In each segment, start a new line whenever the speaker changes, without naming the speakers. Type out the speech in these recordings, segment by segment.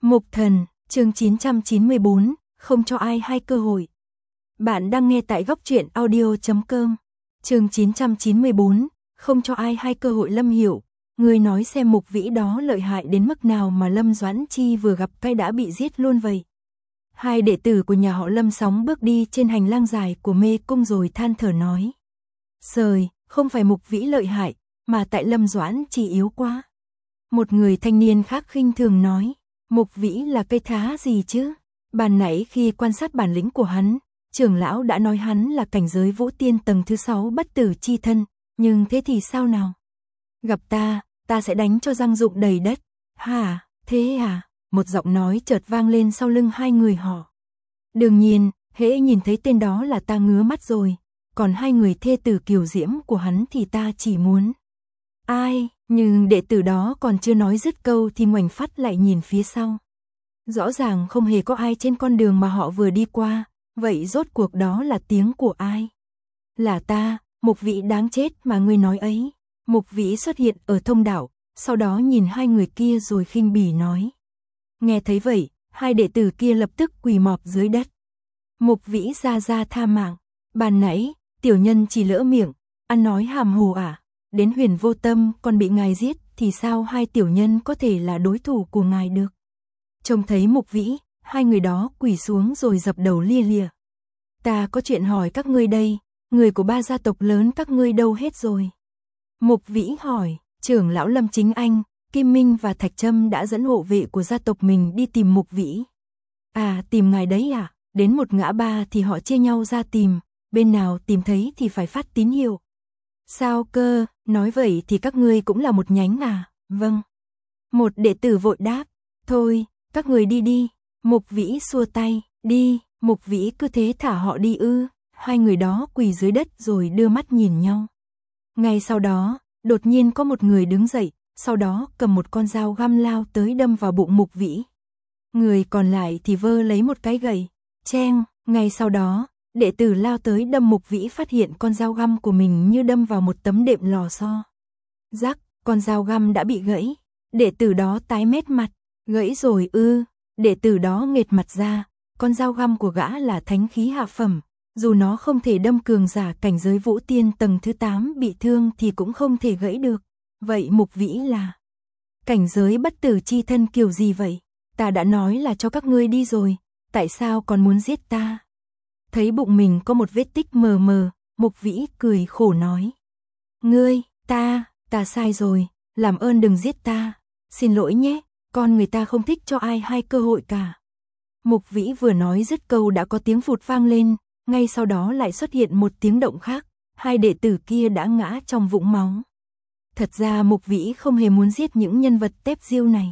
Mục Thần, chương 994, không cho ai hai cơ hội. Bạn đang nghe tại góc truyện audio.com. Chương 994, không cho ai hai cơ hội. Lâm Hiểu, ngươi nói xem Mục Vĩ đó lợi hại đến mức nào mà Lâm Doãn Chi vừa gặp cái đã bị giết luôn vậy. Hai đệ tử của nhà họ Lâm sóng bước đi trên hành lang dài của mê cung rồi than thở nói. Sời, không phải Mục Vĩ lợi hại, mà tại Lâm Doãn Chi yếu quá. Một người thanh niên khác khinh thường nói. Mục Vĩ là cây thá gì chứ? Ban nãy khi quan sát bản lĩnh của hắn, trưởng lão đã nói hắn là cảnh giới vũ tiên tầng thứ 6 bất tử chi thân, nhưng thế thì sao nào? Gặp ta sẽ đánh cho răng rụng đầy đất. Hả, thế à? Một giọng nói chợt vang lên sau lưng hai người họ. Đương nhiên, hễ nhìn thấy tên đó là ta ngứa mắt rồi, còn hai người thê tử kiều diễm của hắn thì ta chỉ muốn. Ai? Nhưng đệ tử đó còn chưa nói dứt câu thì ngoảnh phát lại nhìn phía sau. Rõ ràng không hề có ai trên con đường mà họ vừa đi qua, vậy rốt cuộc đó là tiếng của ai? Là ta, Mục Vĩ đáng chết mà ngươi nói ấy. Mục Vĩ xuất hiện ở thông đạo, sau đó nhìn hai người kia rồi khinh bỉ nói. Nghe thấy vậy, hai đệ tử kia lập tức quỳ mọp dưới đất. Mục Vĩ ra tha mạng, ban nãy, tiểu nhân chỉ lỡ miệng, ăn nói hàm hồ à? Đến Huyền Vô Tâm còn bị ngài giết thì sao hai tiểu nhân có thể là đối thủ của ngài được? Trông thấy Mục Vĩ, hai người đó quỳ xuống rồi dập đầu lia lịa. Ta có chuyện hỏi các ngươi đây, người của ba gia tộc lớn các ngươi đâu hết rồi? Mục Vĩ hỏi, trưởng lão Lâm Chính Anh, Kim Minh và Thạch Trâm đã dẫn hộ vệ của gia tộc mình đi tìm Mục Vĩ. À, tìm ngài đấy à? Đến một ngã ba thì họ chia nhau ra tìm, bên nào tìm thấy thì phải phát tín hiệu. Sao cơ, nói vậy thì các ngươi cũng là một nhánh à? Vâng. Một đệ tử vội đáp, thôi, các người đi đi. Mục Vĩ xua tay, đi. Mục Vĩ cứ thế thả họ đi ư? Hai người đó quỳ dưới đất rồi đưa mắt nhìn nhau. Ngay sau đó, đột nhiên có một người đứng dậy, sau đó cầm một con dao găm lao tới đâm vào bụng Mục Vĩ. Người còn lại thì vơ lấy một cái gậy, cheng. Ngay sau đó, đệ tử lao tới đâm Mục Vĩ, phát hiện con dao găm của mình như đâm vào một tấm đệm lò xo. Rắc, con dao găm đã bị gãy. Đệ tử đó tái mét mặt, gãy rồi ư? Đệ tử đó nghệt mặt ra, con dao găm của gã là thánh khí hạ phẩm, dù nó không thể đâm cường giả cảnh giới vũ tiên tầng thứ 8 bị thương thì cũng không thể gãy được. Vậy Mục Vĩ là cảnh giới bất tử chi thân kiểu gì vậy? Ta đã nói là cho các ngươi đi rồi, tại sao còn muốn giết ta? Thấy bụng mình có một vết tích mờ mờ, Mục Vĩ cười khổ nói. Ngươi, ta sai rồi, làm ơn đừng giết ta. Xin lỗi nhé, con người ta không thích cho ai hai cơ hội cả. Mục Vĩ vừa nói dứt câu đã có tiếng phụt vang lên, ngay sau đó lại xuất hiện một tiếng động khác, hai đệ tử kia đã ngã trong vũng máu. Thật ra Mục Vĩ không hề muốn giết những nhân vật tép diêu này.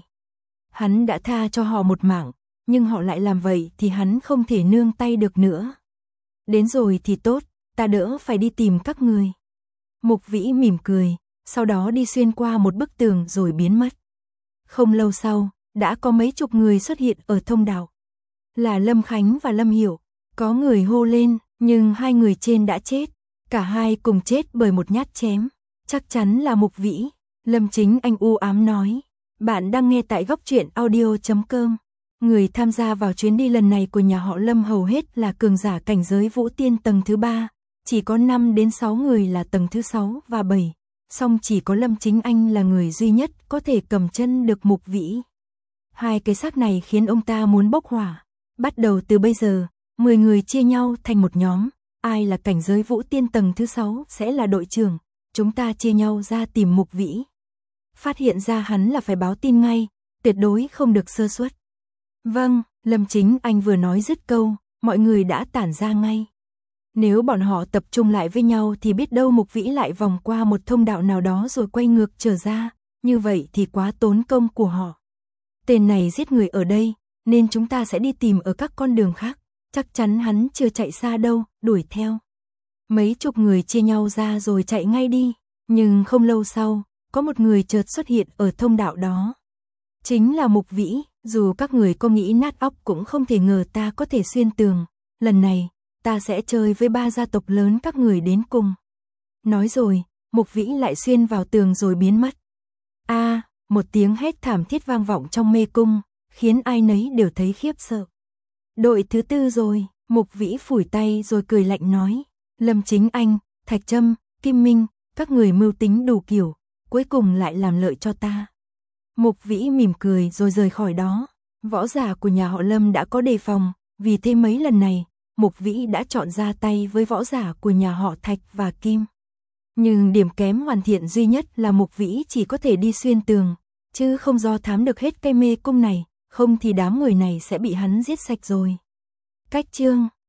Hắn đã tha cho họ một mạng, nhưng họ lại làm vậy thì hắn không thể nương tay được nữa. Đến rồi thì tốt, ta đỡ phải đi tìm các người. Mục Vĩ mỉm cười, sau đó đi xuyên qua một bức tường rồi biến mất. Không lâu sau, đã có mấy chục người xuất hiện ở thông đạo. Là Lâm Khánh và Lâm Hiểu. Có người hô lên, nhưng hai người trên đã chết. Cả hai cùng chết bởi một nhát chém. Chắc chắn là Mục Vĩ. Lâm Chính Anh u ám nói. Bạn đang nghe tại góc truyện audio.com. Người tham gia vào chuyến đi lần này của nhà họ Lâm hầu hết là cường giả cảnh giới vũ tiên tầng thứ 3. Chỉ có 5 đến 6 người là tầng thứ 6 và 7. Song chỉ có Lâm Chính Anh là người duy nhất có thể cầm chân được Mục Vĩ. Hai cái xác này khiến ông ta muốn bốc hỏa. Bắt đầu từ bây giờ, 10 người chia nhau thành một nhóm. Ai là cảnh giới vũ tiên tầng thứ 6 sẽ là đội trưởng. Chúng ta chia nhau ra tìm Mục Vĩ. Phát hiện ra hắn là phải báo tin ngay, tuyệt đối không được sơ suất. Vâng, Lâm Chính Anh vừa nói dứt câu, mọi người đã tản ra ngay. Nếu bọn họ tập trung lại với nhau thì biết đâu Mục Vĩ lại vòng qua một thông đạo nào đó rồi quay ngược trở ra, như vậy thì quá tốn công của họ. Tên này giết người ở đây, nên chúng ta sẽ đi tìm ở các con đường khác, chắc chắn hắn chưa chạy xa đâu, đuổi theo. Mấy chục người chia nhau ra rồi chạy ngay đi, nhưng không lâu sau, có một người chợt xuất hiện ở thông đạo đó. Chính là Mục Vĩ, dù các người có nghĩ nát óc cũng không thể ngờ ta có thể xuyên tường, lần này, ta sẽ chơi với ba gia tộc lớn các người đến cùng. Nói rồi, Mục Vĩ lại xuyên vào tường rồi biến mất. A, một tiếng hét thảm thiết vang vọng trong mê cung, khiến ai nấy đều thấy khiếp sợ. Đội thứ 4 rồi, Mục Vĩ phủi tay rồi cười lạnh nói, Lâm Chính Anh, Thạch Trâm, Kim Minh, các người mưu tính đủ kiểu, cuối cùng lại làm lợi cho ta. Mục Vĩ mỉm cười rồi rời khỏi đó. Võ giả của nhà họ Lâm đã có đề phòng, vì thế mấy lần này, Mục Vĩ đã chọn ra tay với võ giả của nhà họ Thạch và Kim. Nhưng điểm kém hoàn thiện duy nhất là Mục Vĩ chỉ có thể đi xuyên tường, chứ không do thám được hết cây mê cung này, không thì đám người này sẽ bị hắn giết sạch rồi. Cách chương